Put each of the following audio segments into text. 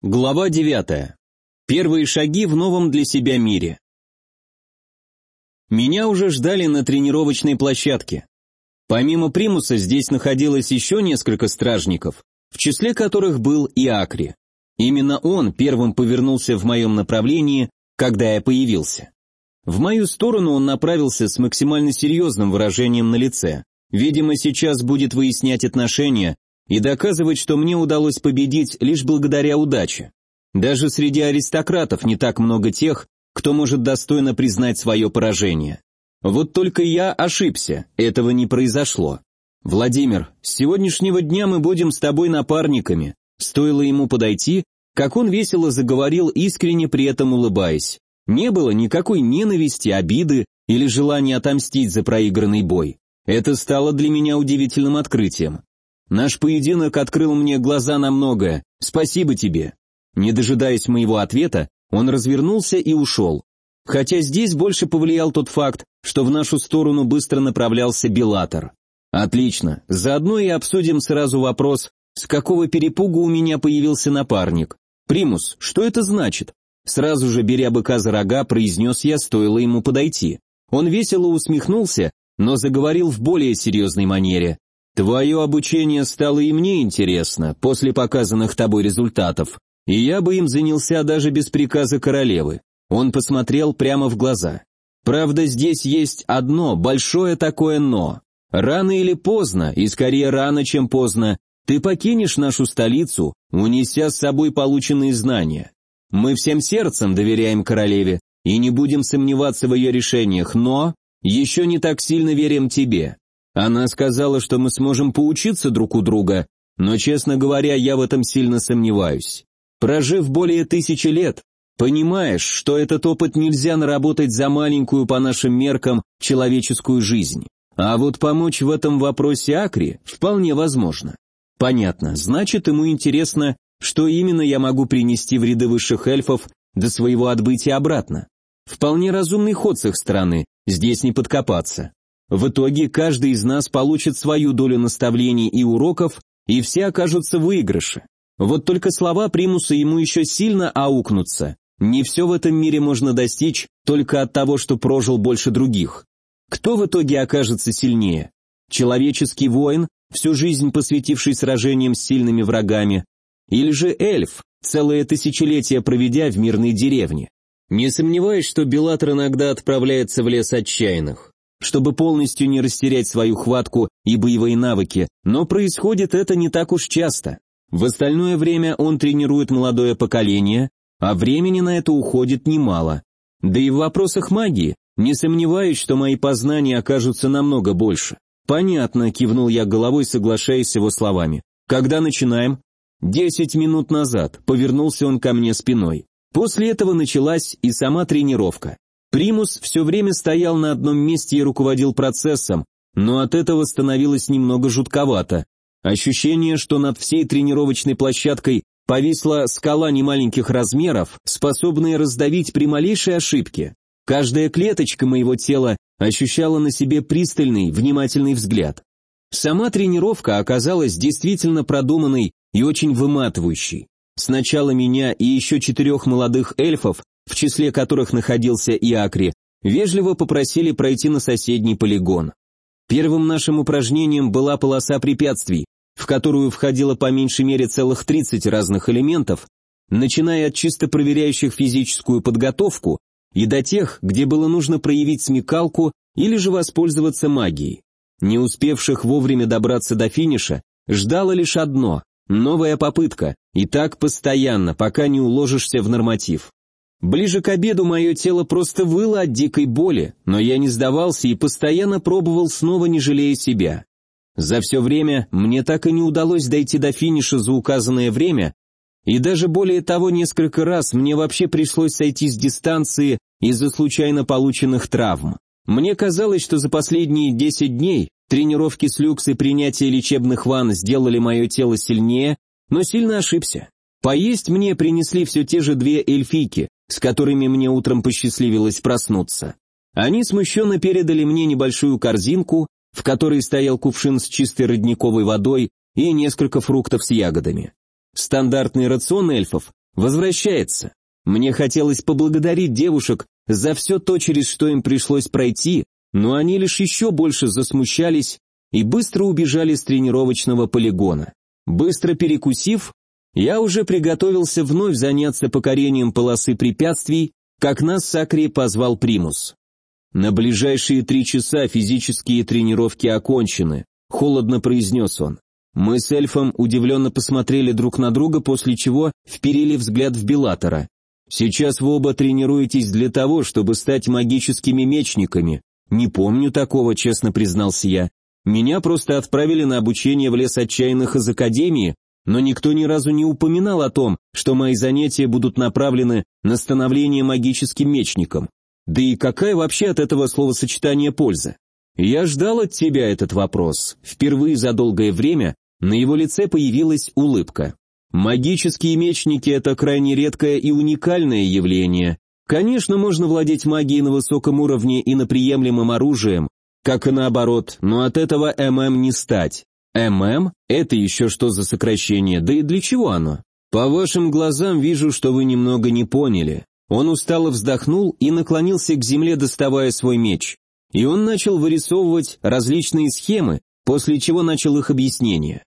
Глава 9. Первые шаги в новом для себя мире. Меня уже ждали на тренировочной площадке. Помимо Примуса здесь находилось еще несколько стражников, в числе которых был и Акри. Именно он первым повернулся в моем направлении, когда я появился. В мою сторону он направился с максимально серьезным выражением на лице. Видимо, сейчас будет выяснять отношения и доказывать, что мне удалось победить лишь благодаря удаче. Даже среди аристократов не так много тех, кто может достойно признать свое поражение. Вот только я ошибся, этого не произошло. «Владимир, с сегодняшнего дня мы будем с тобой напарниками». Стоило ему подойти, как он весело заговорил, искренне при этом улыбаясь. Не было никакой ненависти, обиды или желания отомстить за проигранный бой. Это стало для меня удивительным открытием. Наш поединок открыл мне глаза на многое. Спасибо тебе. Не дожидаясь моего ответа, он развернулся и ушел. Хотя здесь больше повлиял тот факт, что в нашу сторону быстро направлялся Беллатор. Отлично, заодно и обсудим сразу вопрос, с какого перепугу у меня появился напарник. Примус, что это значит? Сразу же, беря быка за рога, произнес я, стоило ему подойти. Он весело усмехнулся, но заговорил в более серьезной манере. «Твое обучение стало и мне интересно, после показанных тобой результатов, и я бы им занялся даже без приказа королевы». Он посмотрел прямо в глаза. «Правда, здесь есть одно, большое такое «но». Рано или поздно, и скорее рано, чем поздно, ты покинешь нашу столицу, унеся с собой полученные знания. Мы всем сердцем доверяем королеве и не будем сомневаться в ее решениях, но еще не так сильно верим тебе. Она сказала, что мы сможем поучиться друг у друга, но, честно говоря, я в этом сильно сомневаюсь. Прожив более 1000 лет, понимаешь, что этот опыт нельзя наработать за маленькую по нашим меркам человеческую жизнь. А вот помочь в этом вопросе Акри вполне возможно». Понятно, значит, ему интересно, что именно я могу принести в ряды высших эльфов до своего отбытия обратно. Вполне разумный ход с их стороны, здесь не подкопаться. В итоге каждый из нас получит свою долю наставлений и уроков, и все окажутся в выигрыше. Вот только слова Примуса ему еще сильно аукнутся. Не все в этом мире можно достичь только от того, что прожил больше других. Кто в итоге окажется сильнее? Человеческий воин, всю жизнь посвятивший сражениям с сильными врагами, или же эльф, целое тысячелетие проведя в мирной деревне? Не сомневаюсь, что Беллатор иногда отправляется в лес отчаянных, чтобы полностью не растерять свою хватку и боевые навыки, но происходит это не так уж часто. В остальное время он тренирует молодое поколение, а времени на это уходит немало. Да и в вопросах магии не сомневаюсь, что мои познания окажутся намного больше. «Понятно», — кивнул я головой, соглашаясь с его словами. «Когда начинаем?» 10 минут назад», — повернулся он ко мне спиной. После этого началась и сама тренировка. Примус все время стоял на одном месте и руководил процессом, но от этого становилось немного жутковато. Ощущение, что над всей тренировочной площадкой повисла скала немаленьких размеров, способная раздавить при малейшей ошибке. Каждая клеточка моего тела ощущала на себе пристальный, внимательный взгляд. Сама тренировка оказалась действительно продуманной и очень выматывающей. Сначала меня и еще 4 молодых эльфов, в числе которых находился и Акри, вежливо попросили пройти на соседний полигон. Первым нашим упражнением была полоса препятствий, в которую входило по меньшей мере целых 30 разных элементов, начиная от чисто проверяющих физическую подготовку и до тех, где было нужно проявить смекалку или же воспользоваться магией. Не успевших вовремя добраться до финиша ждало лишь одно – новая попытка, и так постоянно, пока не уложишься в норматив. Ближе к обеду мое тело просто выло от дикой боли, но я не сдавался и постоянно пробовал снова, не жалея себя. За все время мне так и не удалось дойти до финиша за указанное время, и даже более того, несколько раз мне вообще пришлось сойти с дистанции из-за случайно полученных травм. Мне казалось, что за последние 10 дней тренировки с люкс и принятие лечебных ванн сделали мое тело сильнее, но сильно ошибся. Поесть мне принесли все те же 2 эльфийки, с которыми мне утром посчастливилось проснуться. Они смущенно передали мне небольшую корзинку, в которой стоял кувшин с чистой родниковой водой и несколько фруктов с ягодами. Стандартный рацион эльфов Возвращается. Мне хотелось поблагодарить девушек за все то, через что им пришлось пройти, но они лишь еще больше засмущались и быстро убежали с тренировочного полигона. Быстро перекусив, я уже приготовился вновь заняться покорением полосы препятствий, как нас с Акри позвал Примус. «На ближайшие 3 часа физические тренировки окончены», — холодно произнес он. Мы с эльфом удивленно посмотрели друг на друга, после чего вперили взгляд в Беллатора. «Сейчас вы оба тренируетесь для того, чтобы стать магическими мечниками». «Не помню такого», — честно признался я. «Меня просто отправили на обучение в лес отчаянных из Академии, но никто ни разу не упоминал о том, что мои занятия будут направлены на становление магическим мечником. Да и какая вообще от этого словосочетания польза? Я ждал от тебя этот вопрос». Впервые за долгое время на его лице появилась улыбка. Магические мечники – это крайне редкое и уникальное явление. Конечно, можно владеть магией на высоком уровне и на приемлемым оружием, как и наоборот, но от этого ММ не стать. ММ? Это еще что за сокращение, да и для чего оно? По вашим глазам вижу, что вы немного не поняли. Он устало вздохнул и наклонился к земле, доставая свой меч. И он начал вырисовывать различные схемы, после чего начал их объяснение.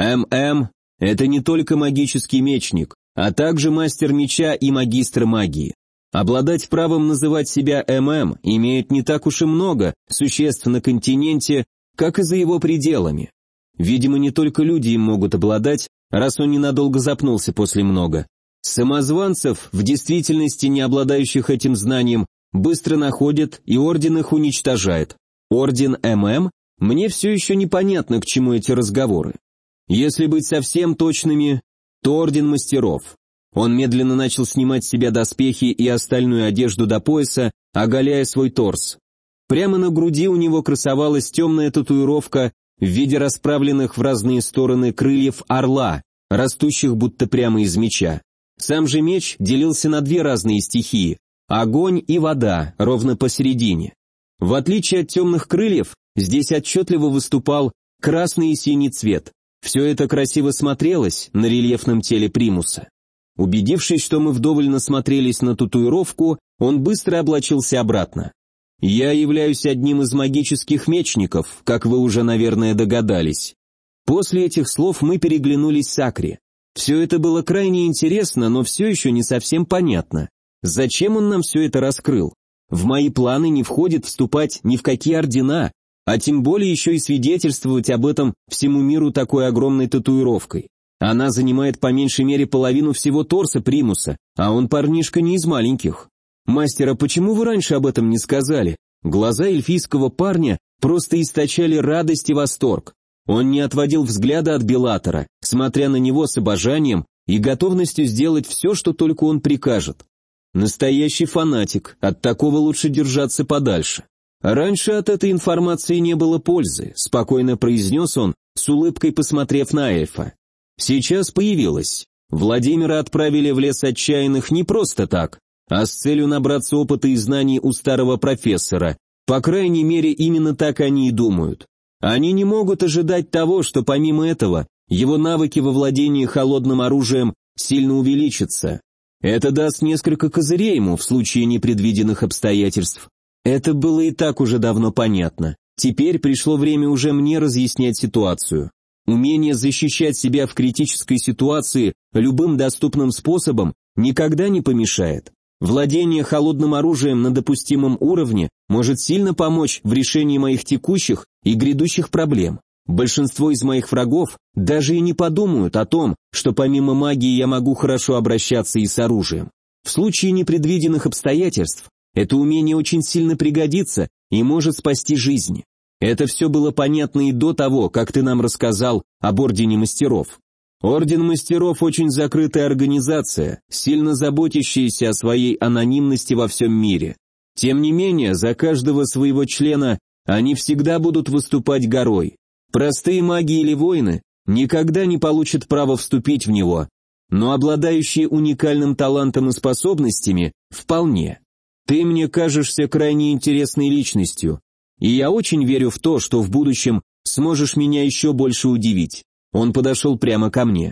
ММ – это не только магический мечник, а также мастер меча и магистр магии. Обладать правом называть себя ММ имеет не так уж и много существ на континенте, как и за его пределами. Видимо, не только люди им могут обладать, раз он ненадолго запнулся после много. Самозванцев, в действительности не обладающих этим знанием, быстро находят, и орден их уничтожает. Орден ММ? Мне все еще непонятно, к чему эти разговоры. Если быть совсем точными, то орден мастеров. Он медленно начал снимать с себя доспехи и остальную одежду до пояса, оголяя свой торс. Прямо на груди у него красовалась темная татуировка в виде расправленных в разные стороны крыльев орла, растущих будто прямо из меча. Сам же меч делился на 2 разные стихии – огонь и вода, ровно посередине. В отличие от темных крыльев, здесь отчетливо выступал красный и синий цвет. Все это красиво смотрелось на рельефном теле Примуса. Убедившись, что мы вдоволь насмотрелись на татуировку, он быстро облачился обратно. «Я являюсь одним из магических мечников, как вы уже, наверное, догадались». После этих слов мы переглянулись с Акри. Все это было крайне интересно, но все еще не совсем понятно. Зачем он нам все это раскрыл? В мои планы не входит вступать ни в какие ордена, а тем более еще и свидетельствовать об этом всему миру такой огромной татуировкой. Она занимает по меньшей мере половину всего торса Примуса, а он парнишка не из маленьких. «Мастер, а почему вы раньше об этом не сказали?» Глаза эльфийского парня просто источали радость и восторг. Он не отводил взгляда от Беллатора, смотря на него с обожанием и готовностью сделать все, что только он прикажет. Настоящий фанатик, от такого лучше держаться подальше. «Раньше от этой информации не было пользы», — спокойно произнес он, с улыбкой посмотрев на эльфа. «Сейчас появилась. Владимира отправили в лес отчаянных не просто так, а с целью набраться опыта и знаний у старого профессора. По крайней мере, именно так они и думают. Они не могут ожидать того, что помимо этого, его навыки во владении холодным оружием сильно увеличатся. Это даст несколько козырей ему в случае непредвиденных обстоятельств. Это было и так уже давно понятно. Теперь пришло время уже мне разъяснять ситуацию. Умение защищать себя в критической ситуации любым доступным способом никогда не помешает. Владение холодным оружием на допустимом уровне может сильно помочь в решении моих текущих и грядущих проблем. Большинство из моих врагов даже и не подумают о том, что помимо магии я могу хорошо обращаться и с оружием. В случае непредвиденных обстоятельств это умение очень сильно пригодится и может спасти жизни. Это все было понятно и до того, как ты нам рассказал об Ордене Мастеров. Орден Мастеров очень закрытая организация, сильно заботящаяся о своей анонимности во всем мире. Тем не менее, за каждого своего члена они всегда будут выступать горой. Простые маги или воины никогда не получат права вступить в него, но обладающие уникальным талантом и способностями – вполне. Ты мне кажешься крайне интересной личностью, и я очень верю в то, что в будущем сможешь меня еще больше удивить. Он подошел прямо ко мне.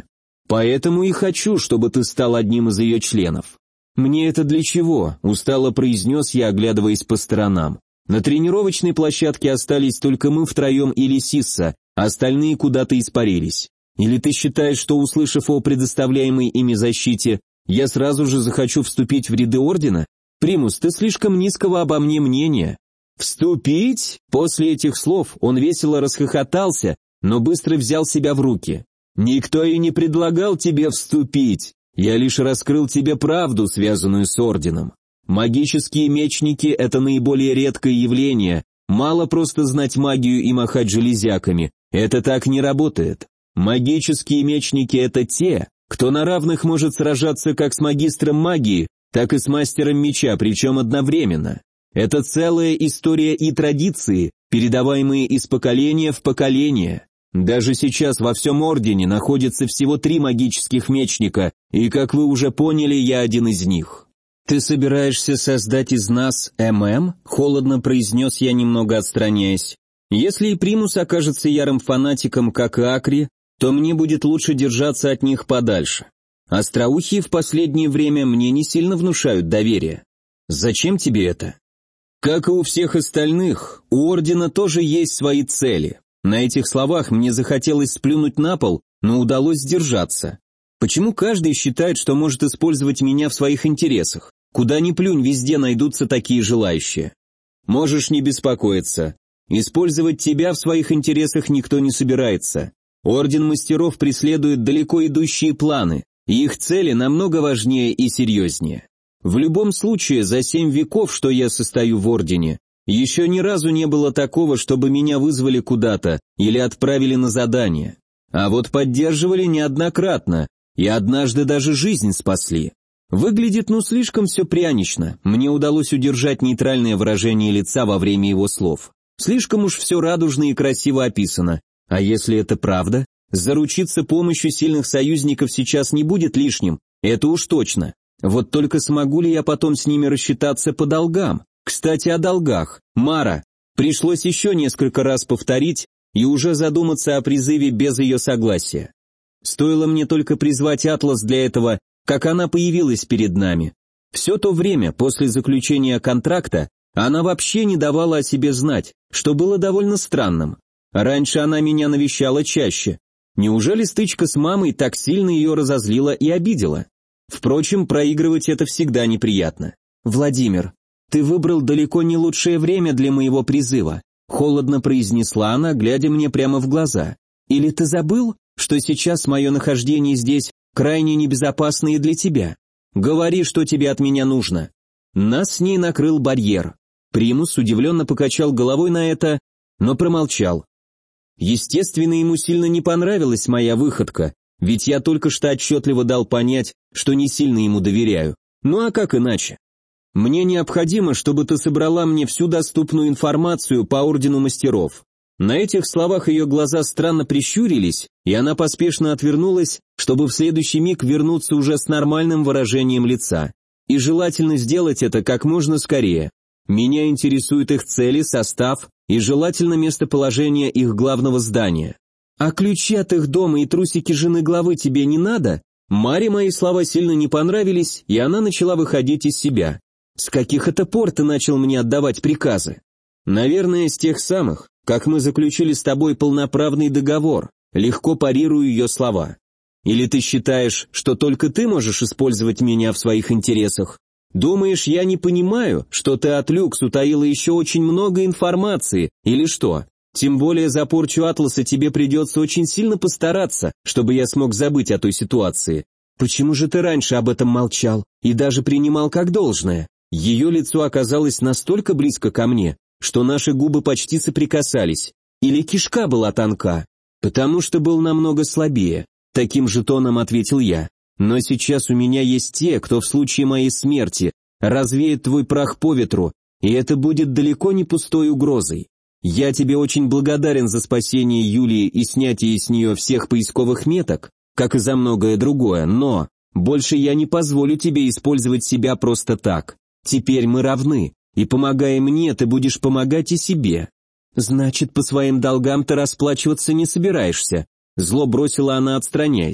Поэтому и хочу, чтобы ты стал одним из ее членов». «Мне это для чего?» – устало произнес я, оглядываясь по сторонам. На тренировочной площадке остались только мы втроем и Лисисса, а остальные куда-то испарились. Или ты считаешь, что, услышав о предоставляемой ими защите, я сразу же захочу вступить в ряды Ордена? Примус, ты слишком низкого обо мне мнения». «Вступить?» После этих слов он весело расхохотался, но быстро взял себя в руки. «Никто и не предлагал тебе вступить. Я лишь раскрыл тебе правду, связанную с Орденом. Магические мечники – это наиболее редкое явление. Мало просто знать магию и махать железяками. Это так не работает. Магические мечники – это те, кто на равных может сражаться как с магистром магии, так и с мастером меча, причем одновременно. Это целая история и традиции, передаваемые из поколения в поколение. Даже сейчас во всем Ордене находится всего 3 магических мечника, и, как вы уже поняли, я один из них». «Ты собираешься создать из нас ММ?» – холодно произнес я, немного отстраняясь. «Если и Примус окажется ярым фанатиком, как и Акри, то мне будет лучше держаться от них подальше. Остроухие в последнее время мне не сильно внушают доверие. Зачем тебе это?» «Как и у всех остальных, у Ордена тоже есть свои цели». На этих словах мне захотелось сплюнуть на пол, но удалось сдержаться. Почему каждый считает, что может использовать меня в своих интересах? Куда ни плюнь, везде найдутся такие желающие. Можешь не беспокоиться. Использовать тебя в своих интересах никто не собирается. Орден мастеров преследует далеко идущие планы, и их цели намного важнее и серьезнее. В любом случае, за 7 веков, что я состою в Ордене, еще ни разу не было такого, чтобы меня вызвали куда-то или отправили на задание. А вот поддерживали неоднократно, и однажды даже жизнь спасли. Выглядит слишком все прянично, мне удалось удержать нейтральное выражение лица во время его слов. Слишком уж все радужно и красиво описано. А если это правда? Заручиться помощью сильных союзников сейчас не будет лишним, это уж точно. Вот только смогу ли я потом с ними рассчитаться по долгам? Кстати, о долгах. Мара. Пришлось еще несколько раз повторить и уже задуматься о призыве без ее согласия. Стоило мне только призвать Атлас для этого, как она появилась перед нами. Все то время, после заключения контракта, она вообще не давала о себе знать, что было довольно странным. Раньше она меня навещала чаще. Неужели стычка с мамой так сильно ее разозлила и обидела? Впрочем, проигрывать это всегда неприятно. «Владимир, ты выбрал далеко не лучшее время для моего призыва», холодно произнесла она, глядя мне прямо в глаза. «Или ты забыл, что сейчас мое нахождение здесь крайне небезопасно и для тебя? Говори, что тебе от меня нужно». Нас с ней накрыл барьер. Примус удивленно покачал головой на это, но промолчал. Естественно, ему сильно не понравилась моя выходка, ведь я только что отчетливо дал понять, что не сильно ему доверяю. Ну а как иначе? «Мне необходимо, чтобы ты собрала мне всю доступную информацию по Ордену Мастеров». На этих словах ее глаза странно прищурились, и она поспешно отвернулась, чтобы в следующий миг вернуться уже с нормальным выражением лица. И желательно сделать это как можно скорее. Меня интересуют их цели, состав и желательно местоположение их главного здания. «А ключи от их дома и трусики жены главы тебе не надо?» Маре мои слова сильно не понравились, и она начала выходить из себя. «С каких это пор ты начал мне отдавать приказы?» «Наверное, с тех самых, как мы заключили с тобой полноправный договор», легко парирую ее слова. «Или ты считаешь, что только ты можешь использовать меня в своих интересах? Думаешь, я не понимаю, что ты от Люкс утаила еще очень много информации, или что? Тем более за порчу Атласа тебе придется очень сильно постараться, чтобы я смог забыть о той ситуации. Почему же ты раньше об этом молчал и даже принимал как должное?» Ее лицо оказалось настолько близко ко мне, что наши губы почти соприкасались. Или кишка была тонка? «Потому что был намного слабее», таким же тоном ответил я. «Но сейчас у меня есть те, кто в случае моей смерти развеет твой прах по ветру, и это будет далеко не пустой угрозой. Я тебе очень благодарен за спасение Юлии и снятие с нее всех поисковых меток, как и за многое другое, но больше я не позволю тебе использовать себя просто так. Теперь мы равны, и помогая мне, ты будешь помогать и себе». «Значит, по своим долгам ты расплачиваться не собираешься», зло бросила она, отстраняясь.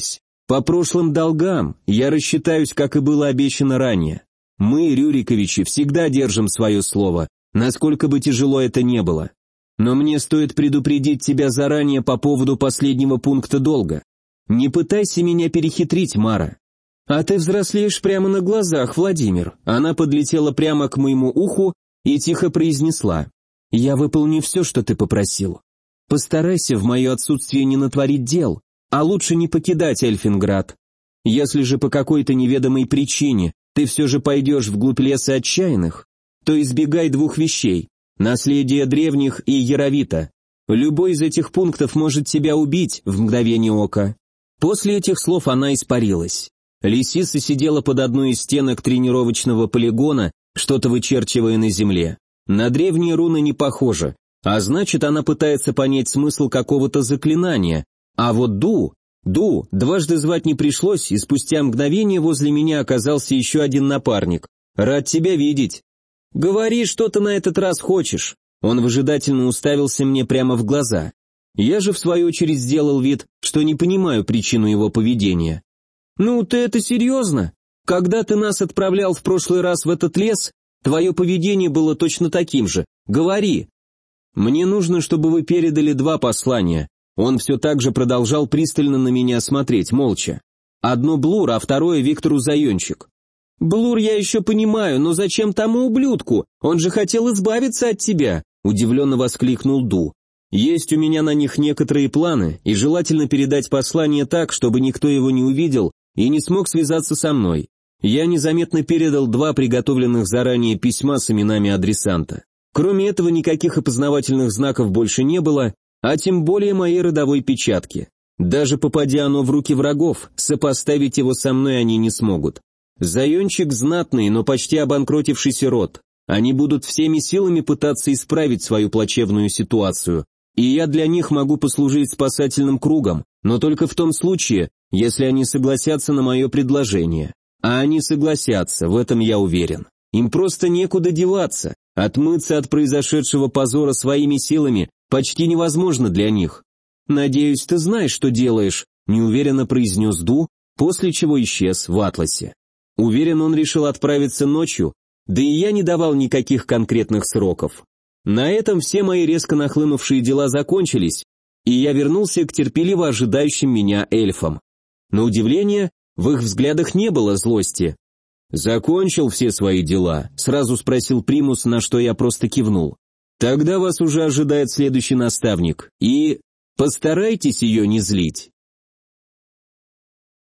По прошлым долгам я рассчитаюсь, как и было обещано ранее. Мы, Рюриковичи, всегда держим свое слово, насколько бы тяжело это не было. Но мне стоит предупредить тебя заранее по поводу последнего пункта долга. Не пытайся меня перехитрить, Мара. А ты взрослеешь прямо на глазах, Владимир. Она подлетела прямо к моему уху и тихо произнесла: я выполню все, что ты попросил. Постарайся в мое отсутствие не натворить дел, а лучше не покидать Эльфинград. Если же по какой-то неведомой причине ты все же пойдешь вглубь леса отчаянных, то избегай двух вещей: наследие древних и Яровита. Любой из этих пунктов может тебя убить в мгновение ока. После этих слов она испарилась. Лисиса сидела под одной из стенок тренировочного полигона, что-то вычерчивая на земле. На древние руны не похоже, а значит, она пытается понять смысл какого-то заклинания. А вот Ду дважды звать не пришлось, и спустя мгновение возле меня оказался еще один напарник. Рад тебя видеть. Говори, что ты на этот раз хочешь. Он выжидательно уставился мне прямо в глаза. Я же в свою очередь сделал вид, что не понимаю причину его поведения. Ну, ты это серьезно? Когда ты нас отправлял в прошлый раз в этот лес, твое поведение было точно таким же. Говори. Мне нужно, чтобы вы передали 2 послания. Он все так же продолжал пристально на меня смотреть, молча. Одно Блур, а второе Виктору Зайончик. Блур я еще понимаю, но зачем тому ублюдку? Он же хотел избавиться от тебя, удивленно воскликнул Ду. Есть у меня на них некоторые планы, и желательно передать послание так, чтобы никто его не увидел и не смог связаться со мной. Я незаметно передал 2 приготовленных заранее письма с именами адресанта. Кроме этого, никаких опознавательных знаков больше не было, а тем более моей родовой печатки. Даже попадя оно в руки врагов, сопоставить его со мной они не смогут. Зайончик знатный, но почти обанкротившийся род. Они будут всеми силами пытаться исправить свою плачевную ситуацию, и я для них могу послужить спасательным кругом, но только в том случае, если они согласятся на мое предложение. А они согласятся, в этом я уверен. Им просто некуда деваться, отмыться от произошедшего позора своими силами почти невозможно для них. «Надеюсь, ты знаешь, что делаешь», — неуверенно произнес Ду, после чего исчез в Атласе. Уверен, он решил отправиться ночью, да и я не давал никаких конкретных сроков. На этом все мои резко нахлынувшие дела закончились, и я вернулся к терпеливо ожидающим меня эльфам. На удивление, в их взглядах не было злости. «Закончил все свои дела?» — сразу спросил Примус, на что я просто кивнул. «Тогда вас уже ожидает следующий наставник, и постарайтесь ее не злить».